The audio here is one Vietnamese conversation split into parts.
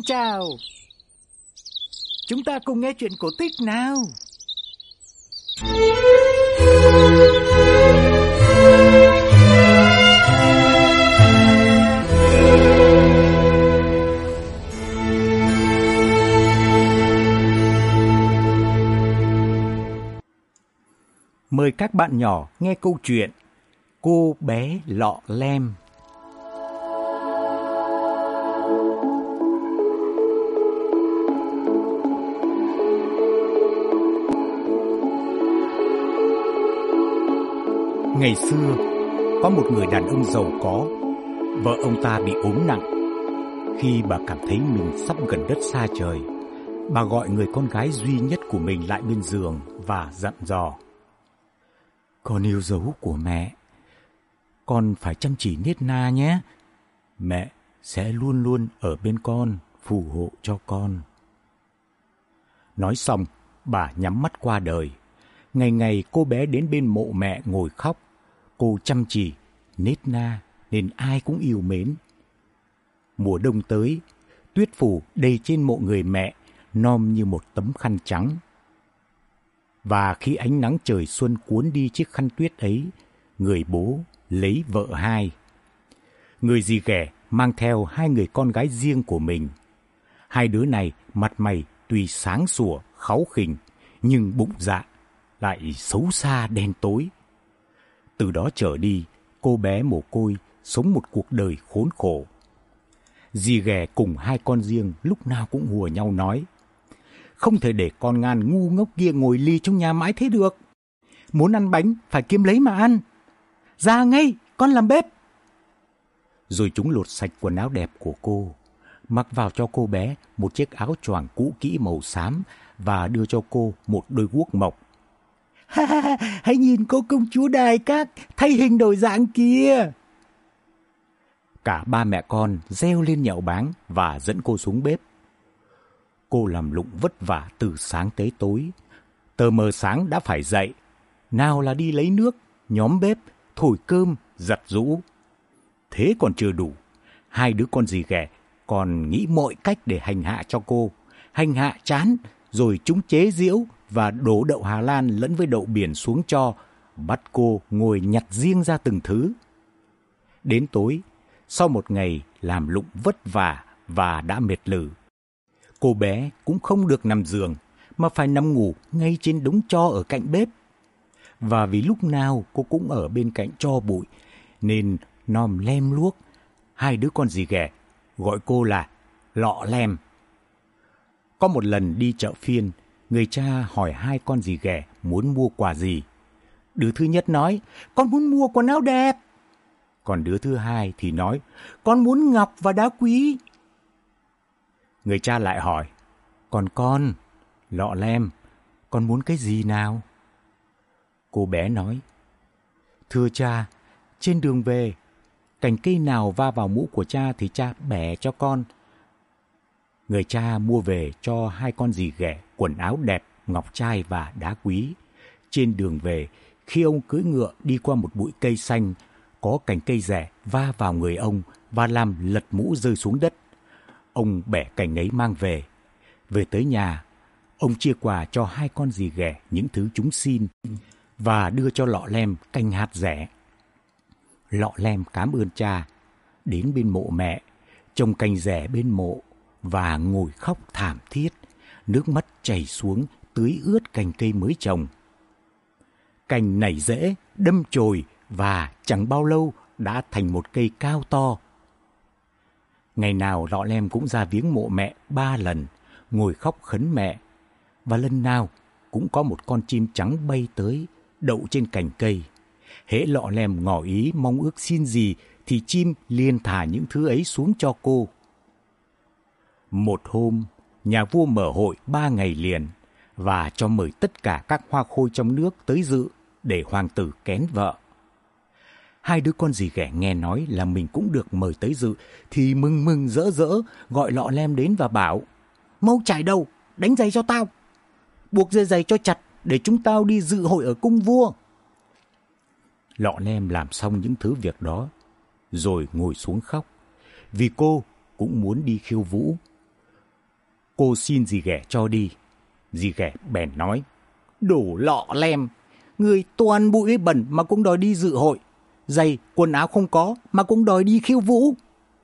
chào. Chúng ta cùng nghe chuyện cổ tích nào. Mời các bạn nhỏ nghe câu chuyện Cô bé lọ lem. Ngày xưa, có một người đàn ông giàu có. Vợ ông ta bị ốm nặng. Khi bà cảm thấy mình sắp gần đất xa trời, bà gọi người con gái duy nhất của mình lại bên giường và dặn dò: "Con yêu dấu của mẹ, con phải chăm chỉ nết na nhé. Mẹ sẽ luôn luôn ở bên con, phù hộ cho con." Nói xong, bà nhắm mắt qua đời. Ngày ngày cô bé đến bên mộ mẹ ngồi khóc. Cô chăm chỉ, nết na nên ai cũng yêu mến. Mùa đông tới, tuyết phủ đầy trên mộ người mẹ, nom như một tấm khăn trắng. Và khi ánh nắng trời xuân cuốn đi chiếc khăn tuyết ấy, người bố lấy vợ hai. Người dì ghẻ mang theo hai người con gái riêng của mình. Hai đứa này mặt mày tuy sáng sủa, kháu khỉnh, nhưng bụng dạ lại xấu xa đen tối. Từ đó trở đi, cô bé mồ côi sống một cuộc đời khốn khổ. Dì ghẻ cùng hai con riêng lúc nào cũng hùa nhau nói: "Không thể để con ngan ngu ngốc kia ngồi lì trong nhà mãi thế được. Muốn ăn bánh phải kiếm lấy mà ăn. Ra ngay, con làm bếp." Rồi chúng lột sạch quần áo đẹp của cô, mặc vào cho cô bé một chiếc áo choàng cũ kỹ màu xám và đưa cho cô một đôi guốc mộc. "Hãy nhìn cô công chúa Đài Các thay hình đổi dạng kìa." Cả ba mẹ con reo lên nhạo báng và dẫn cô xuống bếp. Cô làm lụng vất vả từ sáng tới tối. Tờ mờ sáng đã phải dậy. Nào là đi lấy nước, nhóm bếp, thổi cơm, giặt giũ. Thế còn chưa đủ. Hai đứa con dì ghẻ còn nghĩ mọi cách để hành hạ cho cô. Hành hạ chán, rồi chúng chế giễu và đổ đậu Hà Lan lẫn với đậu biển xuống cho, bắt cô ngồi nhặt riêng ra từng thứ. Đến tối, sau một ngày làm lụng vất vả và đã mệt lử, cô bé cũng không được nằm giường mà phải nằm ngủ ngay trên đống tro ở cạnh bếp. Và vì lúc nào cô cũng ở bên cạnh tro bụi nên nom lem luốc, hai đứa con dì ghẻ gọi cô là Lọ Lem. Có một lần đi chợ phiên, người cha hỏi hai con dì ghẻ muốn mua quà gì. Đứa thứ nhất nói: "Con muốn mua quần áo đẹp." Còn đứa thứ hai thì nói: "Con muốn ngọc và đá quý." Người cha lại hỏi: "Còn con, Lọ Lem, con muốn cái gì nào?" Cô bé nói: "Thưa cha, trên đường về, cành cây nào va vào mũ của cha thì cha bẻ cho con." Người cha mua về cho hai con dì ghẻ quần áo đẹp, ngọc trai và đá quý. Trên đường về, khi ông cưỡi ngựa đi qua một bụi cây xanh, có cành cây rẻ va vào người ông và làm lật mũ rơi xuống đất. Ông bẻ cành ấy mang về. Về tới nhà, ông chia quà cho hai con dì ghẻ những thứ chúng xin và đưa cho Lọ Lem cành hạt rẻ. Lọ Lem cảm ơn cha, đến bên mộ mẹ, trồng cành rẻ bên mộ và ngồi khóc thảm thiết, nước mắt chảy xuống tưới ướt cành cây mới trồng. Cành nảy rễ, đâm chồi và chẳng bao lâu đã thành một cây cao to. Ngày nào Lọ Lem cũng ra viếng mộ mẹ 3 lần, ngồi khóc khấn mẹ. Và lần nào cũng có một con chim trắng bay tới, đậu trên cành cây. Hễ Lọ Lem ngỏ ý mong ước xin gì thì chim liền thả những thứ ấy xuống cho cô. Một hôm, nhà vua mở hội 3 ngày liền và cho mời tất cả các hoa khôi trong nước tới dự để hoàng tử kén vợ. Hai đứa con dì ghẻ nghe nói là mình cũng được mời tới dự thì mừng mừng rỡ rỡ gọi Lọ Lem đến và bảo: "Mau chạy đâu, đánh giày cho tao. Buộc dây giày cho chặt để chúng tao đi dự hội ở cung vua." Lọ Lem làm xong những thứ việc đó rồi ngồi xuống khóc, vì cô cũng muốn đi khiêu vũ. Cô xin dì ghẻ cho đi. Dì ghẻ bèn nói: Đồ lọ lem, người toàn bụi bẩn mà cũng đòi đi dự hội, giày quần áo không có mà cũng đòi đi khiêu vũ.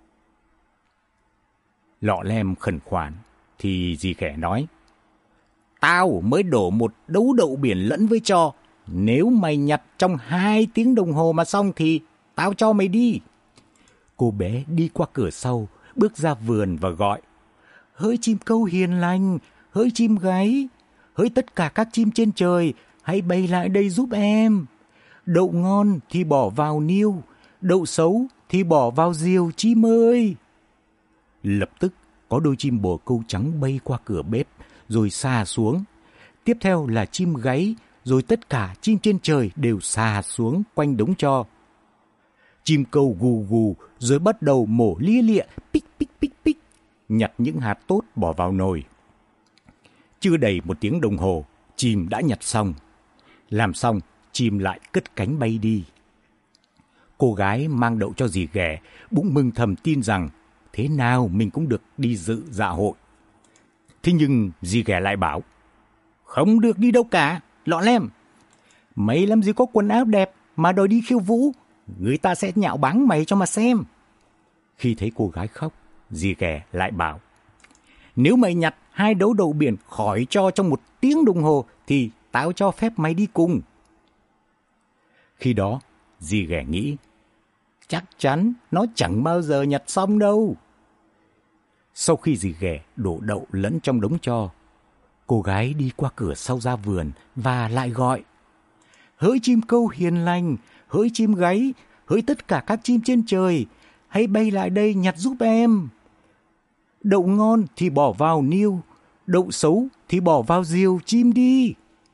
Lọ lem khẩn khoản thì dì ghẻ nói: Tao mới đổ một đấu đậu biển lẫn với tro, nếu mày nhặt trong 2 tiếng đồng hồ mà xong thì tao cho mày đi. Cô bé đi qua cửa sau, bước ra vườn và gọi: Hỡi chim câu hiền lành, hỡi chim gáy, hỡi tất cả các chim trên trời, hãy bay lại đây giúp em. Đậu ngon thì bỏ vào niêu, đậu xấu thì bỏ vào diều chim ơi. Lập tức có đôi chim bồ câu trắng bay qua cửa bếp, rồi xà xuống. Tiếp theo là chim gáy, rồi tất cả chim trên trời đều xà xuống quanh đống tro. Chim câu gù gù, rồi bắt đầu mổ lia lịa, pích pích pích pích, nhặt những hạt tốt bỏ vào nồi. Chưa đầy 1 tiếng đồng hồ, chim đã nhặt xong. Làm xong, chim lại cất cánh bay đi. Cô gái mang đậu cho dì ghẻ, bụng mừng thầm tin rằng thế nào mình cũng được đi dự dạ hội. Thế nhưng dì ghẻ lại bảo: Không được đi đâu cả, lọ lem. Mày làm gì có quần áo đẹp mà đòi đi khiêu vũ, người ta sẽ nhạo báng mày cho mà xem. Khi thấy cô gái khóc, dì ghẻ lại bảo: Nếu mày nhặt 2 đấu đậu biển khỏi tro trong 1 tiếng đồng hồ thì tao cho phép mày đi cùng. Khi đó, dì ghẻ nghĩ: Chắc chắn nó chẳng bao giờ nhặt xong đâu. Sau khi dì ghẻ đổ đậu lẫn trong đống tro, cô gái đi qua cửa sau ra vườn và lại gọi: Hỡi chim câu hiền lành, hỡi chim gáy, hỡi tất cả các chim trên trời, hãy bay lại đây nhặt giúp em. Đậu ngon thì bỏ vào niêu, đậu xấu thì bỏ vào diều chim đi.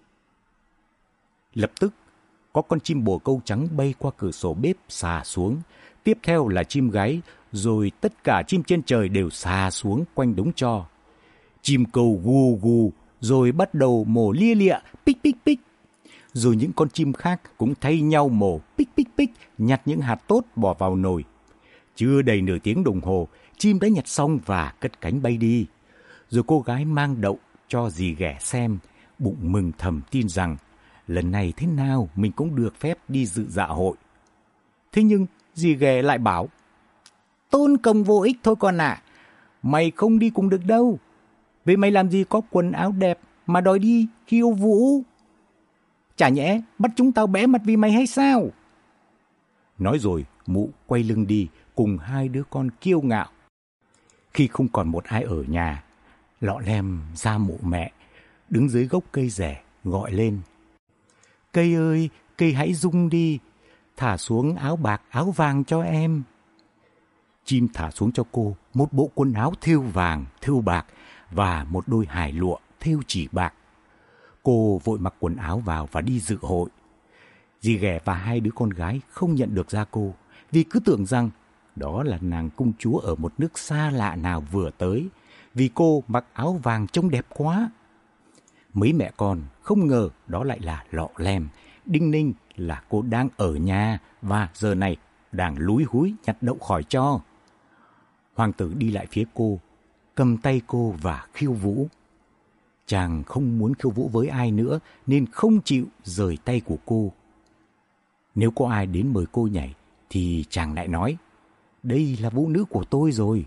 Lập tức có con chim bồ câu trắng bay qua cửa sổ bếp xà xuống. Tiếp theo là chim gáy, rồi tất cả chim trên trời đều xà xuống quanh đống tro. Chim câu gù gù, rồi bắt đầu mổ lia lịa, pích pích pích. Rồi những con chim khác cũng thay nhau mổ pích pích pích, nhặt những hạt tốt bỏ vào nồi. Chưa đầy nửa tiếng đồng hồ, chim đã nhặt xong và cất cánh bay đi. Rồi cô gái mang đậu cho dì ghẻ xem, bụng mừng thầm tin rằng lần này thế nào mình cũng được phép đi dự dạ hội. Thế nhưng dì ghẻ lại bảo: Tôn công vô ích thôi con ạ, mày không đi cùng được đâu. Vì mày làm gì có quần áo đẹp mà đòi đi khiêu vũ? Chả nhẽ bắt chúng tao bẽ mặt vì mày hay sao? Nói rồi mụ quay lưng đi cùng 2 đứa con kiêu ngạo. Khi không còn một ai ở nhà, lọ lem ra mộ mẹ, đứng dưới gốc cây rẻ gọi lên: Cây ơi, cây hãy rung đi, thả xuống áo bạc áo vàng cho em. Chim thả xuống cho cô một bộ quần áo thêu vàng, thêu bạc và một đôi hài lụa thêu chỉ bạc. Cô vội mặc quần áo vào và đi dự hội. Dì ghẻ và 2 đứa con gái không nhận được ra cô, vì cứ tưởng rằng đó là nàng công chúa ở một nước xa lạ nào vừa tới, vì cô mặc áo vàng trông đẹp quá. Mấy mẹ con không ngờ đó lại là lọ lem, đinh ninh là cô đang ở nhà và giờ này đang lúi húi nhặt đậu khỏi tro. Hoàng tử đi lại phía cô, cầm tay cô và khiêu vũ. Chàng không muốn khiêu vũ với ai nữa nên không chịu rời tay của cô. Nếu có ai đến mời cô nhảy thì chàng lại nói: Đây là vũ nữ của tôi rồi.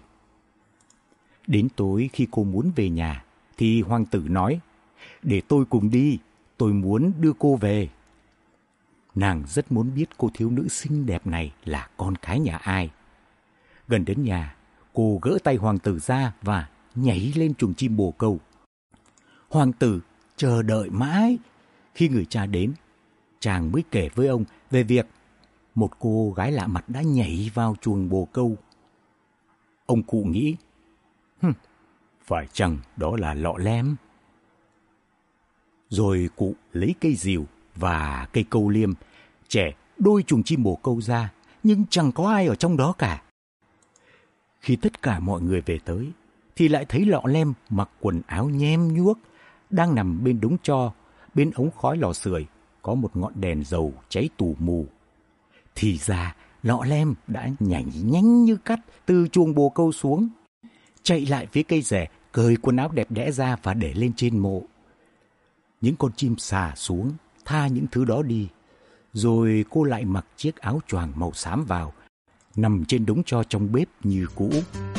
Đến tối khi cô muốn về nhà thì hoàng tử nói: Để tôi cùng đi, tôi muốn đưa cô về. Nàng rất muốn biết cô thiếu nữ xinh đẹp này là con cái nhà ai. Gần đến nhà, cô gỡ tay hoàng tử ra và nhảy lên chuồng chim bồ câu. Hoàng tử chờ đợi mãi. Khi người cha đến, chàng mới kể với ông về việc một cô gái lạ mặt đã nhảy vào chuồng bồ câu. Ông cụ nghĩ: phải chăng đó là lọ lem? Rồi cụ lấy cây rìu và cây câu liêm chẻ đôi chuồng chim bồ câu ra, nhưng chẳng có ai ở trong đó cả. Khi tất cả mọi người về tới thì lại thấy lọ lem mặc quần áo nhem nhuốc đang nằm bên đống tro. Bên ống khói lò sưởi có một ngọn đèn dầu cháy tù mù. Thì ra lọ lem đã nhảy nhanh như cắt từ chuồng bồ câu xuống, chạy lại phía cây rẻ, cởi quần áo đẹp đẽ ra và để lên trên mộ. Những con chim xà xuống, tha những thứ đó đi. Rồi cô lại mặc chiếc áo choàng màu xám vào, nằm trên đống tro trong bếp như cũ.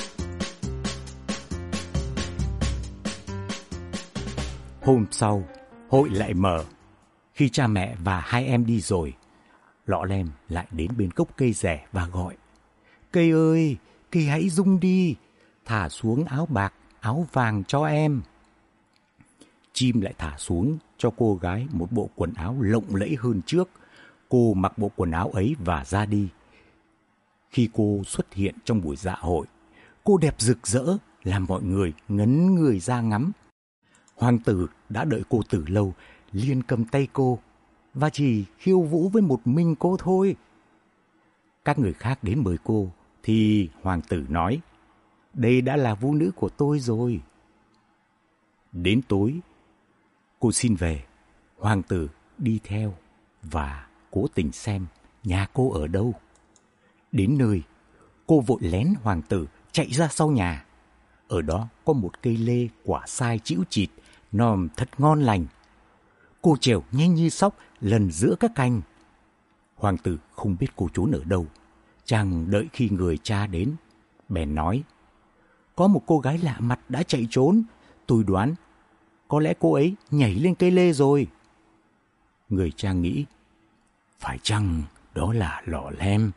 Hôm sau, hội lại mở. Khi cha mẹ và hai em đi rồi, Lọ Lem lại đến bên gốc cây rẻ và gọi: "Cây ơi, cây hãy rung đi, thả xuống áo bạc, áo vàng cho em." Chim lại thả xuống cho cô gái một bộ quần áo lộng lẫy hơn trước. Cô mặc bộ quần áo ấy và ra đi. Khi cô xuất hiện trong buổi dạ hội, cô đẹp rực rỡ, làm mọi người ngấn người ra ngắm. Hoàng tử đã đợi cô từ lâu, liền cầm tay cô và chỉ khiêu vũ với một mình cô thôi. Các người khác đến mời cô thì hoàng tử nói: "Đây đã là vũ nữ của tôi rồi." Đến tối, cô xin về. Hoàng tử đi theo và cố tình xem nhà cô ở đâu. Đến nơi, cô vội lén hoàng tử chạy ra sau nhà. Ở đó có một cây lê quả sai chĩu chịt, nòm thật ngon lành. Cô trèo nhanh như sóc lần giữa các cành. Hoàng tử không biết cô trốn ở đâu. Chàng đợi khi người cha đến, bèn nói: "Có một cô gái lạ mặt đã chạy trốn. Tôi đoán có lẽ cô ấy nhảy lên cây lê rồi." Người cha nghĩ: phải chăng đó là Lọ Lem?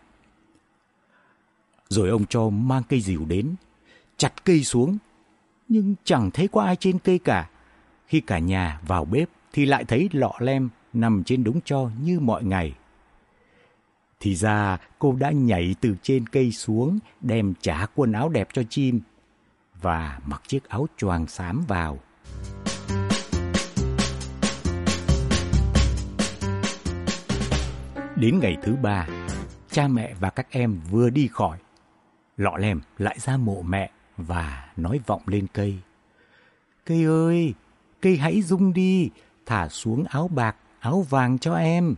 Rồi ông cho mang cây rìu đến, chặt cây xuống, nhưng chẳng thấy có ai trên cây cả. Khi cả nhà vào bếp thì lại thấy Lọ Lem nằm trên đống tro như mọi ngày. Thì ra cô đã nhảy từ trên cây xuống, đem trả quần áo đẹp cho chim và mặc chiếc áo choàng xám vào. Đến ngày thứ 3, cha mẹ và các em vừa đi khỏi, Lọ Lem lại ra mộ mẹ và nói vọng lên cây: "Cây ơi, cây hãy rung đi, thả xuống áo bạc, áo vàng cho em."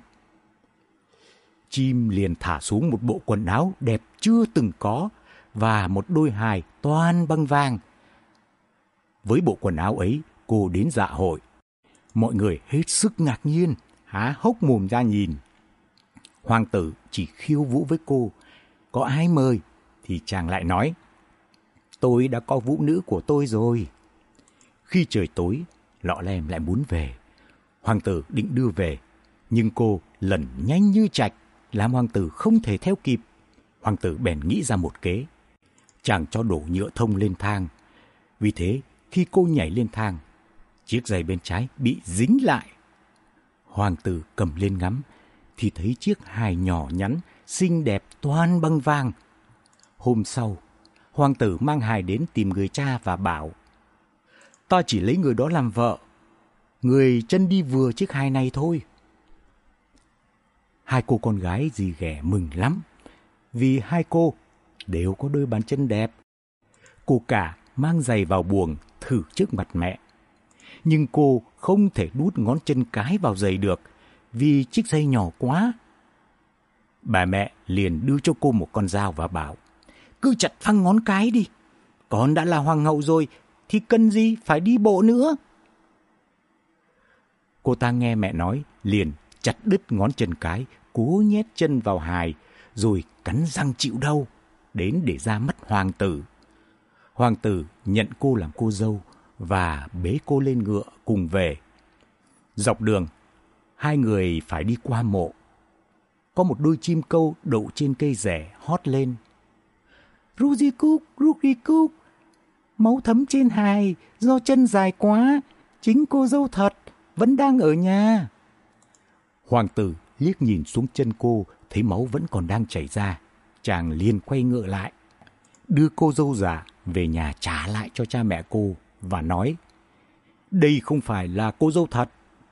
Chim liền thả xuống một bộ quần áo đẹp chưa từng có và một đôi hài toàn bằng vàng. Với bộ quần áo ấy, cô đến dạ hội. Mọi người hết sức ngạc nhiên, há hốc mồm ra nhìn. Hoàng tử chỉ khiêu vũ với cô. Có ai mời thì chàng lại nói: "Tôi đã có vũ nữ của tôi rồi." Khi trời tối, Lọ Lem lại muốn về. Hoàng tử định đưa về, nhưng cô lẩn nhanh như trạch, làm hoàng tử không thể theo kịp. Hoàng tử bèn nghĩ ra một kế. Chàng cho đổ nhựa thông lên thang. Vì thế, khi cô nhảy lên thang, chiếc giày bên trái bị dính lại. Hoàng tử cầm lên ngắm, thì thấy chiếc hài nhỏ nhắn, xinh đẹp toàn bằng vàng. Hôm sau, hoàng tử mang hài đến tìm người cha và bảo: "Ta chỉ lấy người đó làm vợ. Người chân đi vừa chiếc hài này thôi." Hai cô con gái dì ghẻ mừng lắm, vì hai cô đều có đôi bàn chân đẹp. Cô cả mang giày vào buồng thử trước mặt mẹ. Nhưng cô không thể đút ngón chân cái vào giày được, vì chiếc giày nhỏ quá. Bà mẹ liền đưa cho cô một con dao và bảo: "Cứ chặt phăng ngón cái đi. Con đã là hoàng hậu rồi thì cần gì phải đi bộ nữa." Cô ta nghe mẹ nói, liền chặt đứt ngón chân cái, cố nhét chân vào hài, rồi cắn răng chịu đau, đến để ra mắt hoàng tử. Hoàng tử nhận cô làm cô dâu và bế cô lên ngựa cùng về. Dọc đường, hai người phải đi qua mộ. Có một đôi chim câu đậu trên cây rẻ hót lên: "Rúc đi cúc, máu thấm trên hài do chân dài quá, chính cô dâu thật vẫn đang ở nhà." Hoàng tử liếc nhìn xuống chân cô, thấy máu vẫn còn đang chảy ra. Chàng liền quay ngựa lại, đưa cô dâu già về nhà trả lại cho cha mẹ cô và nói: "Đây không phải là cô dâu thật."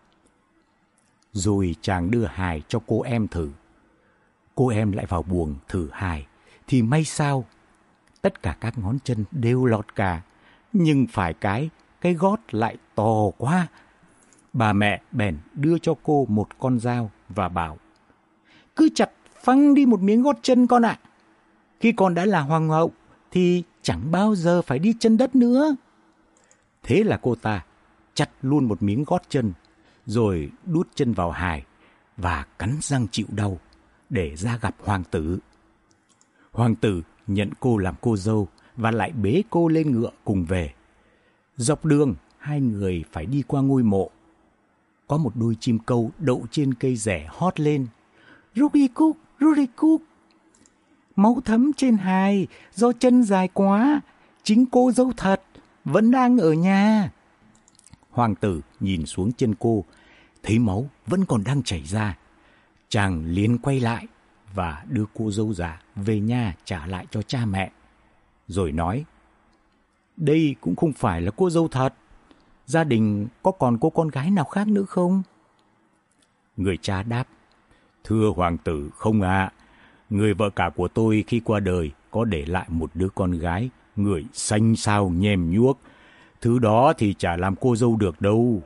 Rồi chàng đưa hài cho cô em thử. Cô em lại vào buồng thử hài, thì may sao, tất cả các ngón chân đều lọt cả, nhưng phải cái gót lại to quá. Bà mẹ bèn đưa cho cô một con dao và bảo: "Cứ chặt phăng đi một miếng gót chân con ạ. Khi con đã là hoàng hậu thì chẳng bao giờ phải đi chân đất nữa." Thế là cô ta chặt luôn một miếng gót chân, rồi đút chân vào hài và cắn răng chịu đau để ra gặp hoàng tử. Hoàng tử nhận cô làm cô dâu và lại bế cô lên ngựa cùng về. Dọc đường, hai người phải đi qua ngôi mộ. Có một đôi chim câu đậu trên cây rẻ hót lên: Ruri cúc, ruri cúc. Máu thấm trên hài do chân dài quá, chính cô dâu thật vẫn đang ở nhà. Hoàng tử nhìn xuống chân cô, thấy máu vẫn còn đang chảy ra. Chàng liền quay lại và đưa cô dâu già về nhà trả lại cho cha mẹ. Rồi nói: Đây cũng không phải là cô dâu thật. Gia đình có còn cô con gái nào khác nữa không? Người cha đáp: Thưa hoàng tử, không ạ. Người vợ cả của tôi khi qua đời có để lại một đứa con gái, người xanh xao nhem nhuốc. Thứ đó thì chả làm cô dâu được đâu.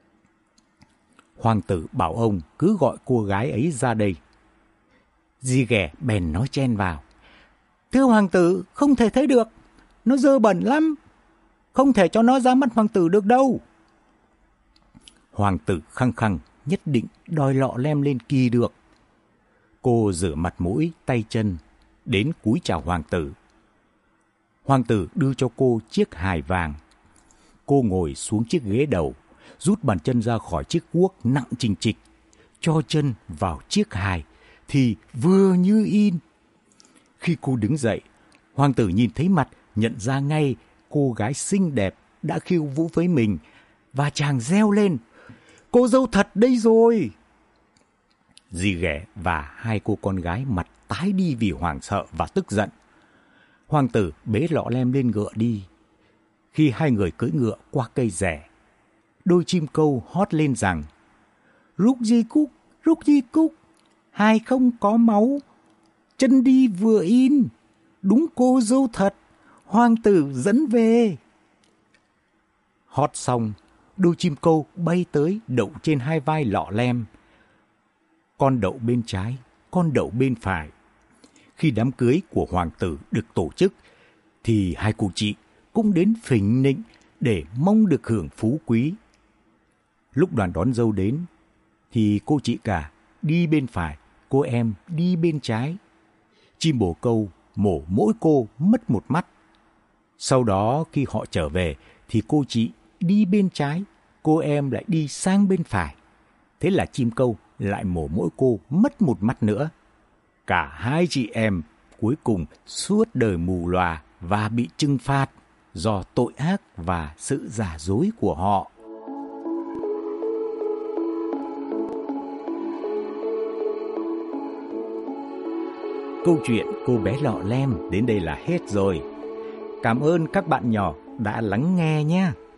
Hoàng tử bảo ông cứ gọi cô gái ấy ra đây. Dì ghẻ bèn nói chen vào: Thưa hoàng tử, không thể thấy được. Nó dơ bẩn lắm. Không thể cho nó ra mắt hoàng tử được đâu. Hoàng tử khăng khăng nhất định đòi lọ lem lên kỳ được. Cô rửa mặt mũi, tay chân, đến cúi chào hoàng tử. Hoàng tử đưa cho cô chiếc hài vàng. Cô ngồi xuống chiếc ghế đầu, rút bàn chân ra khỏi chiếc guốc nặng chình chịch, cho chân vào chiếc hài thì vừa như in. Khi cô đứng dậy, hoàng tử nhìn thấy mặt, nhận ra ngay cô gái xinh đẹp đã khiêu vũ với mình, và chàng reo lên: Cô dâu thật đây rồi! Dì ghẻ và hai cô con gái mặt tái đi vì hoảng sợ và tức giận. Hoàng tử bế lọ lem lên ngựa đi. Khi hai người cưỡi ngựa qua cây rẻ, đôi chim câu hót lên rằng: Rúc di cúc, hài không có máu, chân đi vừa in, đúng cô dâu thật, hoàng tử dẫn về. Hót xong, đôi chim câu bay tới đậu trên hai vai lọ lem. Con đậu bên trái, con đậu bên phải. Khi đám cưới của hoàng tử được tổ chức, thì hai cô chị cũng đến phình nịnh để mong được hưởng phú quý. Lúc đoàn đón dâu đến, thì cô chị cả đi bên phải, cô em đi bên trái. Chim bồ câu mổ mỗi cô mất một mắt. Sau đó khi họ trở về, thì cô chị đi bên trái, cô em lại đi sang bên phải. Thế là chim câu lại mổ mỗi cô mất một mắt nữa. Cả hai chị em cuối cùng suốt đời mù lòa và bị trừng phạt do tội ác và sự giả dối của họ. Câu chuyện Cô bé lọ lem đến đây là hết rồi. Cảm ơn các bạn nhỏ đã lắng nghe nhé.